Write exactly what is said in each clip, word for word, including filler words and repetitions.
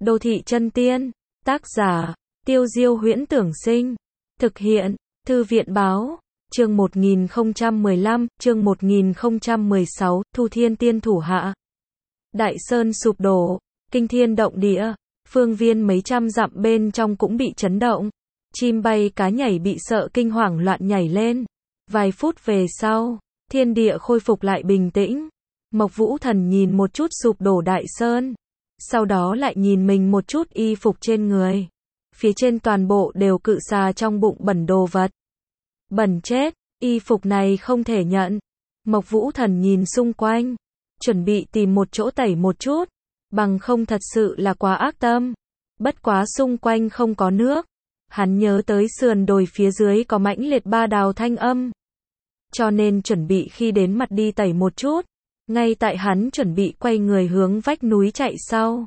Đô thị chân tiên, tác giả, Tiêu Diêu Huyễn Tưởng Sinh, thực hiện, Thư viện Báo, chương một nghìn không trăm mười lăm, chương một nghìn không trăm mười sáu, Thu Thiên Tiên thủ hạ. Đại sơn sụp đổ, kinh thiên động địa, phương viên mấy trăm dặm bên trong cũng bị chấn động. Chim bay cá nhảy bị sợ kinh hoàng loạn nhảy lên. Vài phút về sau, thiên địa khôi phục lại bình tĩnh. Mộc Vũ Thần nhìn một chút sụp đổ đại sơn, sau đó lại nhìn mình một chút y phục trên người. Phía trên toàn bộ đều cự xà trong bụng bẩn đồ vật. Bẩn chết, y phục này không thể nhận. Mộc Vũ Thần nhìn xung quanh, chuẩn bị tìm một chỗ tẩy một chút, bằng không thật sự là quá ác tâm. Bất quá xung quanh không có nước. Hắn nhớ tới sườn đồi phía dưới có mãnh liệt ba đào thanh âm. Cho nên chuẩn bị khi đến mặt đi tẩy một chút. Ngay tại hắn chuẩn bị quay người hướng vách núi chạy sau.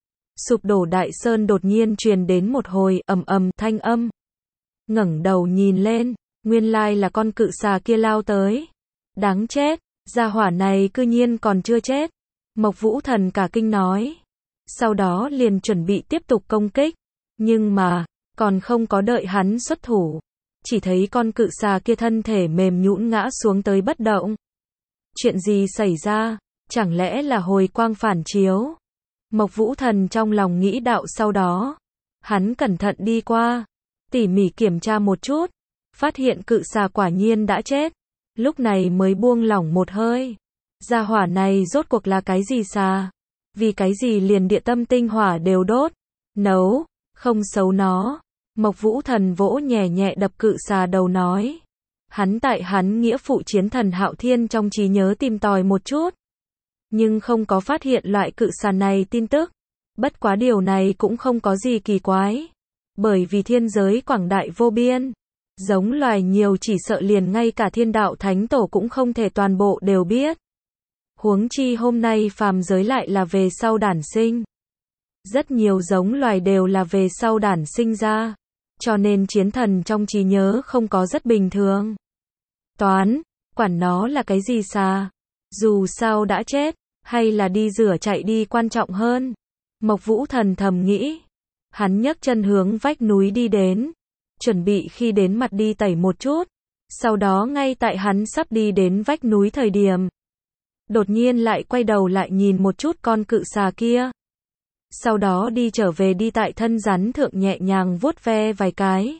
Sụp đổ đại sơn đột nhiên truyền đến một hồi ầm ầm thanh âm. Ngẩng đầu nhìn lên, nguyên lai là con cự xà kia lao tới. Đáng chết, gia hỏa này cư nhiên còn chưa chết. Mộc Vũ Thần cả kinh nói. Sau đó liền chuẩn bị tiếp tục công kích. Nhưng mà, còn không có đợi hắn xuất thủ. Chỉ thấy con cự xà kia thân thể mềm nhũn ngã xuống tới bất động. Chuyện gì xảy ra? Chẳng lẽ là hồi quang phản chiếu? Mộc Vũ Thần trong lòng nghĩ đạo sau đó. Hắn cẩn thận đi qua, tỉ mỉ kiểm tra một chút. Phát hiện cự xà quả nhiên đã chết. Lúc này mới buông lỏng một hơi. Gia hỏa này rốt cuộc là cái gì xà? Vì cái gì liền địa tâm tinh hỏa đều đốt? Nấu, không xấu nó. Mộc Vũ Thần vỗ nhẹ nhẹ đập cự xà đầu nói. Hắn tại hắn nghĩa phụ chiến thần Hạo Thiên trong trí nhớ tìm tòi một chút. Nhưng không có phát hiện loại cự xà này tin tức. Bất quá điều này cũng không có gì kỳ quái. Bởi vì thiên giới quảng đại vô biên. Giống loài nhiều chỉ sợ liền ngay cả thiên đạo thánh tổ cũng không thể toàn bộ đều biết. Huống chi hôm nay phàm giới lại là về sau đản sinh. Rất nhiều giống loài đều là về sau đản sinh ra. Cho nên chiến thần trong trí nhớ không có rất bình thường. Toán, quản nó là cái gì xà. Dù sao đã chết, hay là đi rửa chạy đi quan trọng hơn. Mộc Vũ Thần thầm nghĩ. Hắn nhấc chân hướng vách núi đi đến. Chuẩn bị khi đến mặt đi tẩy một chút. Sau đó ngay tại hắn sắp đi đến vách núi thời điểm. Đột nhiên lại quay đầu lại nhìn một chút con cự xà kia. Sau đó đi trở về đi tại thân rắn thượng nhẹ nhàng vuốt ve vài cái.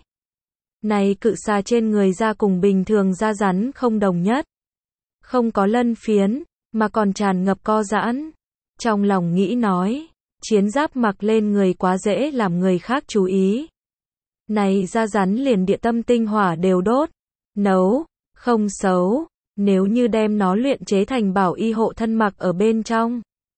Này cự xà trên người da cùng bình thường da rắn không đồng nhất. Không có lân phiến, mà còn tràn ngập co giãn. Trong lòng nghĩ nói, chiến giáp mặc lên người quá dễ làm người khác chú ý. Này da rắn liền địa tâm tinh hỏa đều đốt. Nấu, không xấu, nếu như đem nó luyện chế thành bảo y hộ thân mặc ở bên trong.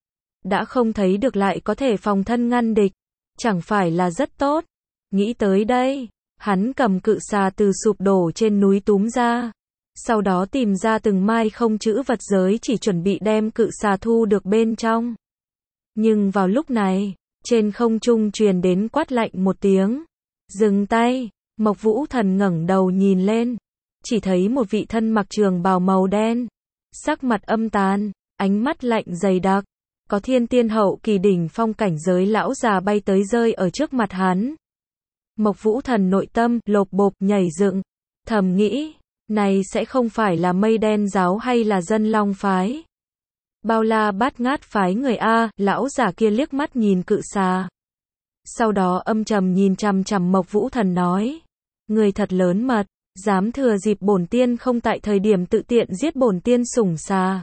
Đã không thấy được lại có thể phòng thân ngăn địch. Chẳng phải là rất tốt. Nghĩ tới đây, hắn cầm cự xà từ sụp đổ trên núi túm ra. Sau đó tìm ra từng mai không chữ vật giới chỉ chuẩn bị đem cự xà thu được bên trong. Nhưng vào lúc này, trên không trung truyền đến quát lạnh một tiếng. Dừng tay, Mộc Vũ Thần ngẩng đầu nhìn lên. Chỉ thấy một vị thân mặc trường bào màu đen. Sắc mặt âm tàn, ánh mắt lạnh dày đặc. Có thiên tiên hậu kỳ đỉnh phong cảnh giới lão già bay tới rơi ở trước mặt hắn. Mộc Vũ Thần nội tâm lộp bộp nhảy dựng, thầm nghĩ, này sẽ không phải là Mây Đen giáo hay là Dân Long phái. Bao La Bát Ngát phái người a, lão già kia liếc mắt nhìn cự xà. Sau đó âm trầm nhìn chằm chằm Mộc Vũ Thần nói, người thật lớn mật, dám thừa dịp bổn tiên không tại thời điểm tự tiện giết bổn tiên sủng xà.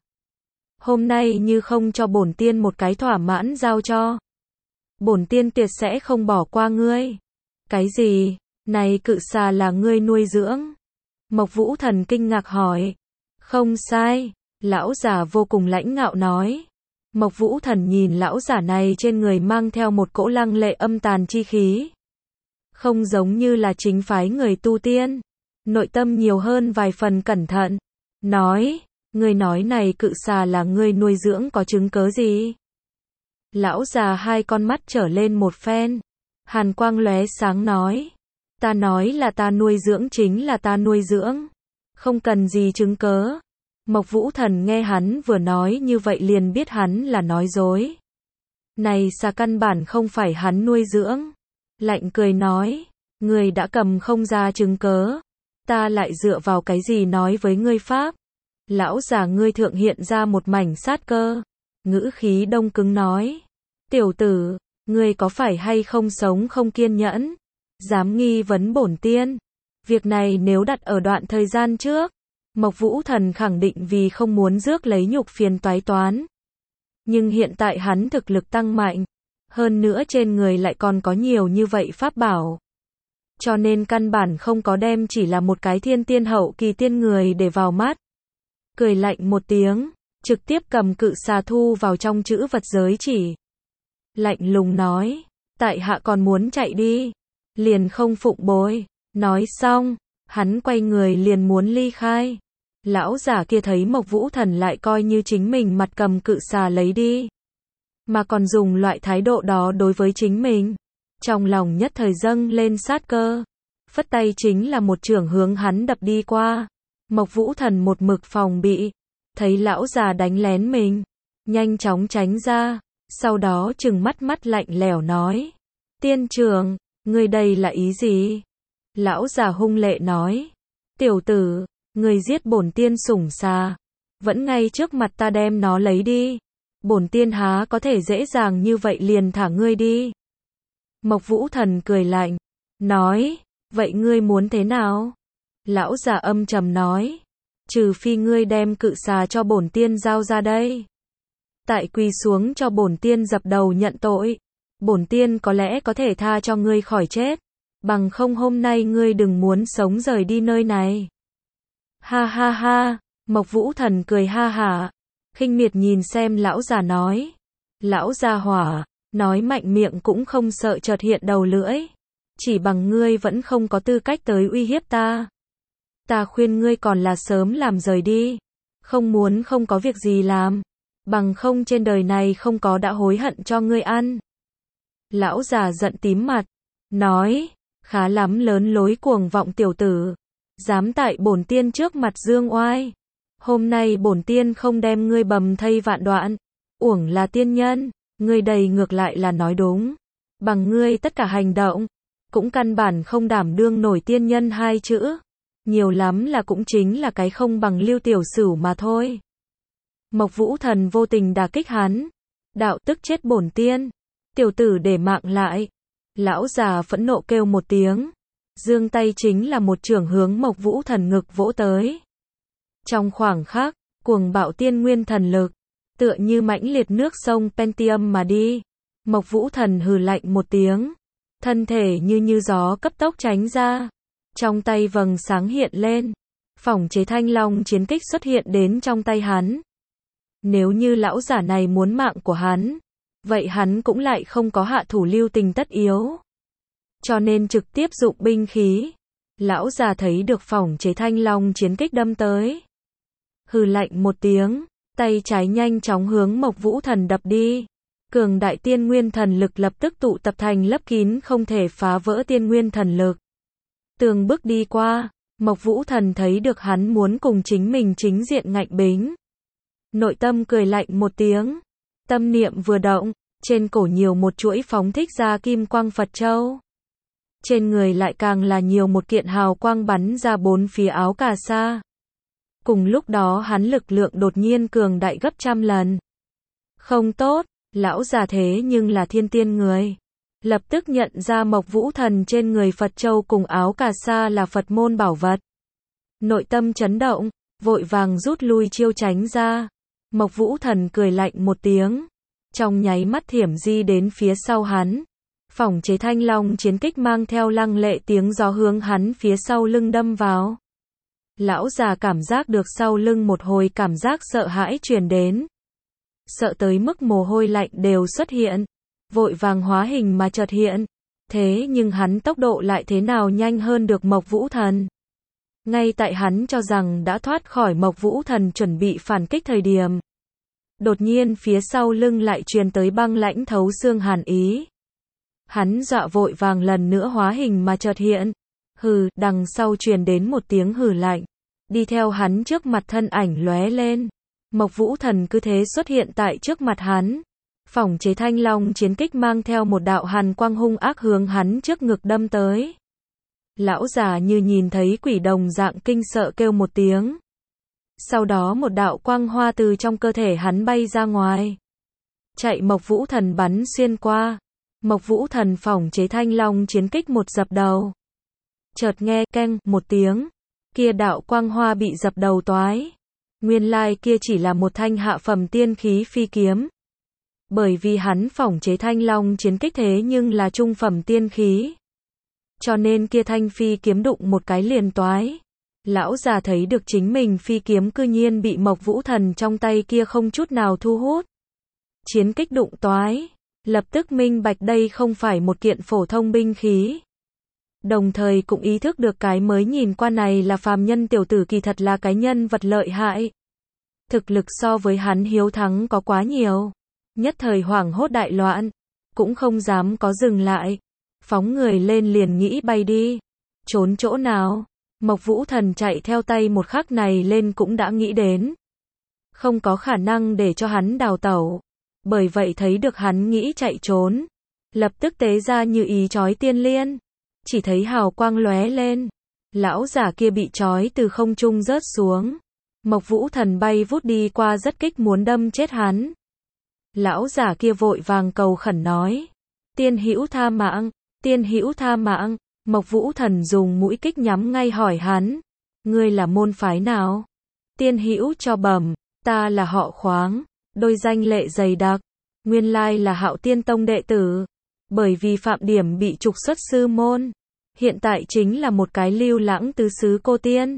Hôm nay như không cho bổn tiên một cái thỏa mãn giao cho. Bổn tiên tuyệt sẽ không bỏ qua ngươi. Cái gì? Này cự xà là ngươi nuôi dưỡng? Mộc Vũ Thần kinh ngạc hỏi. Không sai. Lão già vô cùng lãnh ngạo nói. Mộc Vũ Thần nhìn lão già này trên người mang theo một cỗ lăng lệ âm tàn chi khí. Không giống như là chính phái người tu tiên. Nội tâm nhiều hơn vài phần cẩn thận. Nói. Ngươi nói này cự xà là ngươi nuôi dưỡng có chứng cớ gì? Lão già hai con mắt trở lên một phen. Hàn quang lóe sáng nói. Ta nói là ta nuôi dưỡng chính là ta nuôi dưỡng. Không cần gì chứng cớ. Mộc Vũ Thần nghe hắn vừa nói như vậy liền biết hắn là nói dối. Này xà căn bản không phải hắn nuôi dưỡng. Lạnh cười nói, ngươi đã cầm không ra chứng cớ, ta lại dựa vào cái gì nói với ngươi pháp? Lão già ngươi thượng hiện ra một mảnh sát cơ, ngữ khí đông cứng nói, tiểu tử, ngươi có phải hay không sống không kiên nhẫn, dám nghi vấn bổn tiên? Việc này nếu đặt ở đoạn thời gian trước, Mộc Vũ Thần khẳng định vì không muốn rước lấy nhục phiền toái toán. Nhưng hiện tại hắn thực lực tăng mạnh, hơn nữa trên người lại còn có nhiều như vậy pháp bảo. Cho nên căn bản không có đem chỉ là một cái thiên tiên hậu kỳ tiên người để vào mắt. Cười lạnh một tiếng, trực tiếp cầm cự xà thu vào trong chữ vật giới chỉ. Lạnh lùng nói, tại hạ còn muốn chạy đi, liền không phụng bồi. Nói xong, hắn quay người liền muốn ly khai. Lão giả kia thấy Mộc Vũ Thần lại coi như chính mình mặt cầm cự xà lấy đi, mà còn dùng loại thái độ đó đối với chính mình. Trong lòng nhất thời dâng lên sát cơ, phất tay chính là một chưởng hướng hắn đập đi qua. Mộc Vũ Thần một mực phòng bị, thấy lão già đánh lén mình, nhanh chóng tránh ra, sau đó trừng mắt mắt lạnh lẽo nói, tiên trưởng, ngươi đây là ý gì? Lão già hung lệ nói, tiểu tử, ngươi giết bổn tiên sủng xà, vẫn ngay trước mặt ta đem nó lấy đi, bổn tiên há có thể dễ dàng như vậy liền thả ngươi đi. Mộc Vũ Thần cười lạnh, nói, vậy ngươi muốn thế nào? Lão già âm trầm nói, trừ phi ngươi đem cự xà cho bổn tiên giao ra đây. Tại quỳ xuống cho bổn tiên dập đầu nhận tội, bổn tiên có lẽ có thể tha cho ngươi khỏi chết, bằng không hôm nay ngươi đừng muốn sống rời đi nơi này. Ha ha ha, Mộc Vũ Thần cười ha hả, khinh miệt nhìn xem lão già nói, lão già hỏa, nói mạnh miệng cũng không sợ chợt hiện đầu lưỡi, chỉ bằng ngươi vẫn không có tư cách tới uy hiếp ta. Ta khuyên ngươi còn là sớm làm rời đi, không muốn không có việc gì làm, bằng không trên đời này không có đã hối hận cho ngươi ăn. Lão già giận tím mặt, nói, khá lắm lớn lối cuồng vọng tiểu tử, dám tại bổn tiên trước mặt dương oai, hôm nay bổn tiên không đem ngươi bầm thây vạn đoạn, uổng là tiên nhân, ngươi đầy ngược lại là nói đúng, bằng ngươi tất cả hành động, cũng căn bản không đảm đương nổi tiên nhân hai chữ, nhiều lắm là cũng chính là cái không bằng Lưu tiểu sửu mà thôi. Mộc Vũ Thần vô tình đả kích hắn, đạo tức chết bổn tiên, tiểu tử để mạng lại. Lão già phẫn nộ kêu một tiếng, giương tay chính là một chưởng hướng Mộc Vũ Thần ngực vỗ tới. Trong khoảng khắc, cuồng bạo tiên nguyên thần lực, tựa như mãnh liệt nước sông Pentium mà đi. Mộc Vũ Thần hừ lạnh một tiếng, thân thể như như gió cấp tốc tránh ra. Trong tay vầng sáng hiện lên, phỏng chế thanh long chiến kích xuất hiện đến trong tay hắn. Nếu như lão giả này muốn mạng của hắn, vậy hắn cũng lại không có hạ thủ lưu tình tất yếu. Cho nên trực tiếp dụng binh khí. Lão già thấy được phỏng chế thanh long chiến kích đâm tới. Hừ lạnh một tiếng, tay trái nhanh chóng hướng Mộc Vũ Thần đập đi. Cường đại tiên nguyên thần lực lập tức tụ tập thành lấp kín không thể phá vỡ tiên nguyên thần lực. Tường bước đi qua, Mộc Vũ Thần thấy được hắn muốn cùng chính mình chính diện ngạnh bính. Nội tâm cười lạnh một tiếng, tâm niệm vừa động, trên cổ nhiều một chuỗi phóng thích ra kim quang Phật châu. Trên người lại càng là nhiều một kiện hào quang bắn ra bốn phía áo cà sa. Cùng lúc đó hắn lực lượng đột nhiên cường đại gấp trăm lần. Không tốt, lão già thế nhưng là thiên tiên người. Lập tức nhận ra Mộc Vũ Thần trên người Phật châu cùng áo cà sa là Phật môn bảo vật. Nội tâm chấn động, vội vàng rút lui chiêu tránh ra. Mộc Vũ Thần cười lạnh một tiếng, trong nháy mắt thiểm di đến phía sau hắn. Phỏng chế thanh long chiến kích mang theo lăng lệ tiếng gió hướng hắn phía sau lưng đâm vào. Lão già cảm giác được sau lưng một hồi cảm giác sợ hãi truyền đến. Sợ tới mức mồ hôi lạnh đều xuất hiện, vội vàng hóa hình mà chợt hiện. Thế nhưng hắn tốc độ lại thế nào nhanh hơn được Mộc Vũ Thần. Ngay tại hắn cho rằng đã thoát khỏi Mộc Vũ Thần chuẩn bị phản kích thời điểm. Đột nhiên phía sau lưng lại truyền tới băng lãnh thấu xương hàn ý. Hắn dọa vội vàng lần nữa hóa hình mà chợt hiện. Hừ, đằng sau truyền đến một tiếng hừ lạnh. Đi theo hắn trước mặt thân ảnh lóe lên. Mộc Vũ Thần cứ thế xuất hiện tại trước mặt hắn. Phỏng chế thanh long chiến kích mang theo một đạo hàn quang hung ác hướng hắn trước ngực đâm tới. Lão già như nhìn thấy quỷ đồng dạng kinh sợ kêu một tiếng. Sau đó một đạo quang hoa từ trong cơ thể hắn bay ra ngoài. Chạy Mộc Vũ Thần bắn xuyên qua. Mộc Vũ Thần phỏng chế thanh long chiến kích một dập đầu. Chợt nghe keng một tiếng. Kia đạo quang hoa bị dập đầu toái. Nguyên lai kia chỉ là một thanh hạ phẩm tiên khí phi kiếm. Bởi vì hắn phỏng chế thanh long chiến kích thế nhưng là trung phẩm tiên khí. Cho nên kia thanh phi kiếm đụng một cái liền toái. Lão già thấy được chính mình phi kiếm cư nhiên bị Mộc Vũ Thần trong tay kia không chút nào thu hút. Chiến kích đụng toái. Lập tức minh bạch đây không phải một kiện phổ thông binh khí. Đồng thời cũng ý thức được cái mới nhìn qua này là phàm nhân tiểu tử kỳ thật là cái nhân vật lợi hại. Thực lực so với hắn hiếu thắng có quá nhiều. Nhất thời hoảng hốt đại loạn. Cũng không dám có dừng lại. Phóng người lên liền nghĩ bay đi. Trốn chỗ nào? Mộc Vũ Thần chạy theo tay một khắc này lên cũng đã nghĩ đến. Không có khả năng để cho hắn đào tẩu. Bởi vậy thấy được hắn nghĩ chạy trốn. Lập tức tế ra như ý chói tiên liên. Chỉ thấy hào quang lóe lên. Lão giả kia bị chói từ không trung rớt xuống. Mộc Vũ Thần bay vút đi qua rất kích muốn đâm chết hắn. Lão giả kia vội vàng cầu khẩn nói. Tiên hữu tha mạng, tiên hữu tha mạng. Mộc Vũ Thần dùng mũi kích nhắm ngay hỏi hắn. Ngươi là môn phái nào? Tiên hữu cho bẩm, ta là họ Khoáng, đôi danh lệ dày đặc. Nguyên lai là Hạo Tiên Tông đệ tử. Bởi vì phạm điểm bị trục xuất sư môn. Hiện tại chính là một cái lưu lãng tứ xứ cô tiên.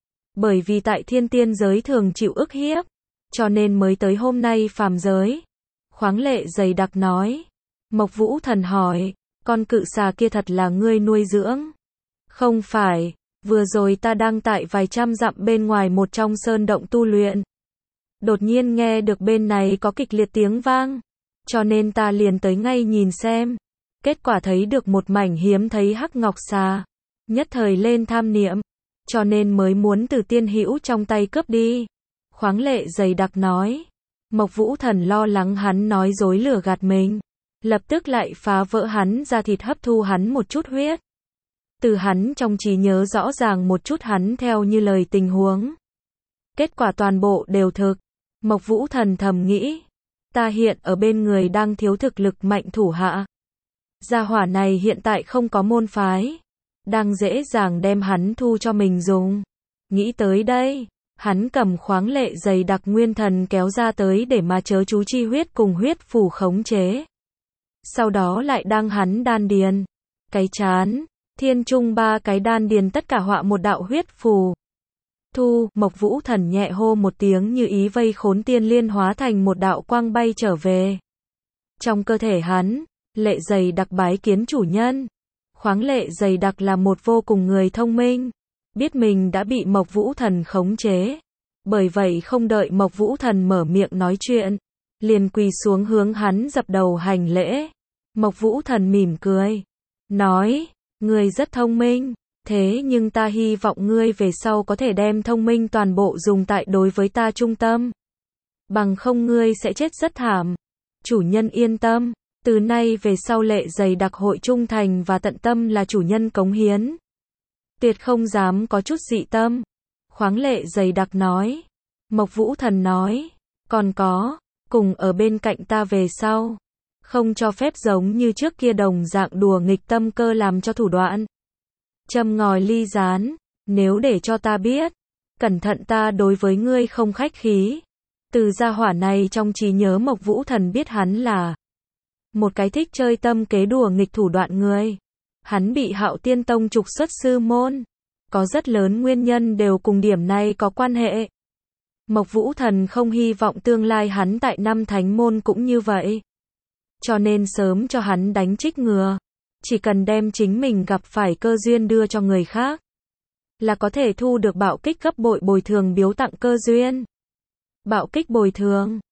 Bởi vì tại thiên tiên giới thường chịu ức hiếp. Cho nên mới tới hôm nay phàm giới. Khoáng lệ dày đặc nói. Mộc Vũ Thần hỏi. Con cự xà kia thật là ngươi nuôi dưỡng? Không phải. Vừa rồi ta đang tại vài trăm dặm bên ngoài một trong sơn động tu luyện. Đột nhiên nghe được bên này có kịch liệt tiếng vang. Cho nên ta liền tới ngay nhìn xem. Kết quả thấy được một mảnh hiếm thấy hắc ngọc xà. Nhất thời lên tham niệm. Cho nên mới muốn từ tiên hữu trong tay cướp đi. Khoáng lệ dày đặc nói. Mộc Vũ Thần lo lắng hắn nói dối lừa gạt mình. Lập tức lại phá vỡ hắn ra thịt hấp thu hắn một chút huyết. Từ hắn trong trí nhớ rõ ràng một chút hắn theo như lời tình huống. Kết quả toàn bộ đều thực. Mộc Vũ Thần thầm nghĩ. Ta hiện ở bên người đang thiếu thực lực mạnh thủ hạ. Gia hỏa này hiện tại không có môn phái. Đang dễ dàng đem hắn thu cho mình dùng. Nghĩ tới đây. Hắn cầm khoáng lệ dày đặc nguyên thần kéo ra tới để mà chớ chú chi huyết cùng huyết phủ khống chế. Sau đó lại đang hắn đan điền. Cái chán. Thiên trung ba cái đan điền tất cả họa một đạo huyết phù. Thu, Mộc Vũ Thần nhẹ hô một tiếng như ý vây khốn tiên liên hóa thành một đạo quang bay trở về. Trong cơ thể hắn, lệ dày đặc bái kiến chủ nhân. Khoáng lệ dày đặc là một vô cùng người thông minh. Biết mình đã bị Mộc Vũ Thần khống chế. Bởi vậy không đợi Mộc Vũ Thần mở miệng nói chuyện. Liền quỳ xuống hướng hắn dập đầu hành lễ. Mộc Vũ Thần mỉm cười. Nói, ngươi rất thông minh. Thế nhưng ta hy vọng ngươi về sau có thể đem thông minh toàn bộ dùng tại đối với ta trung tâm. Bằng không ngươi sẽ chết rất thảm. Chủ nhân yên tâm. Từ nay về sau lệ dày đặc hội trung thành và tận tâm là chủ nhân cống hiến. Tuyệt không dám có chút dị tâm. Khoáng lệ dày đặc nói. Mộc Vũ Thần nói. Còn có, cùng ở bên cạnh ta về sau. Không cho phép giống như trước kia đồng dạng đùa nghịch tâm cơ làm cho thủ đoạn. Châm ngòi ly gián. Nếu để cho ta biết. Cẩn thận ta đối với ngươi không khách khí. Từ gia hỏa này trong trí nhớ Mộc Vũ Thần biết hắn là một cái thích chơi tâm kế đùa nghịch thủ đoạn người. Hắn bị Hạo Tiên Tông trục xuất sư môn. Có rất lớn nguyên nhân đều cùng điểm này có quan hệ. Mộc Vũ Thần không hy vọng tương lai hắn tại năm thánh môn cũng như vậy. Cho nên sớm cho hắn đánh trích ngừa. Chỉ cần đem chính mình gặp phải cơ duyên đưa cho người khác. Là có thể thu được bạo kích gấp bội bồi thường biếu tặng cơ duyên. Bạo kích bồi thường.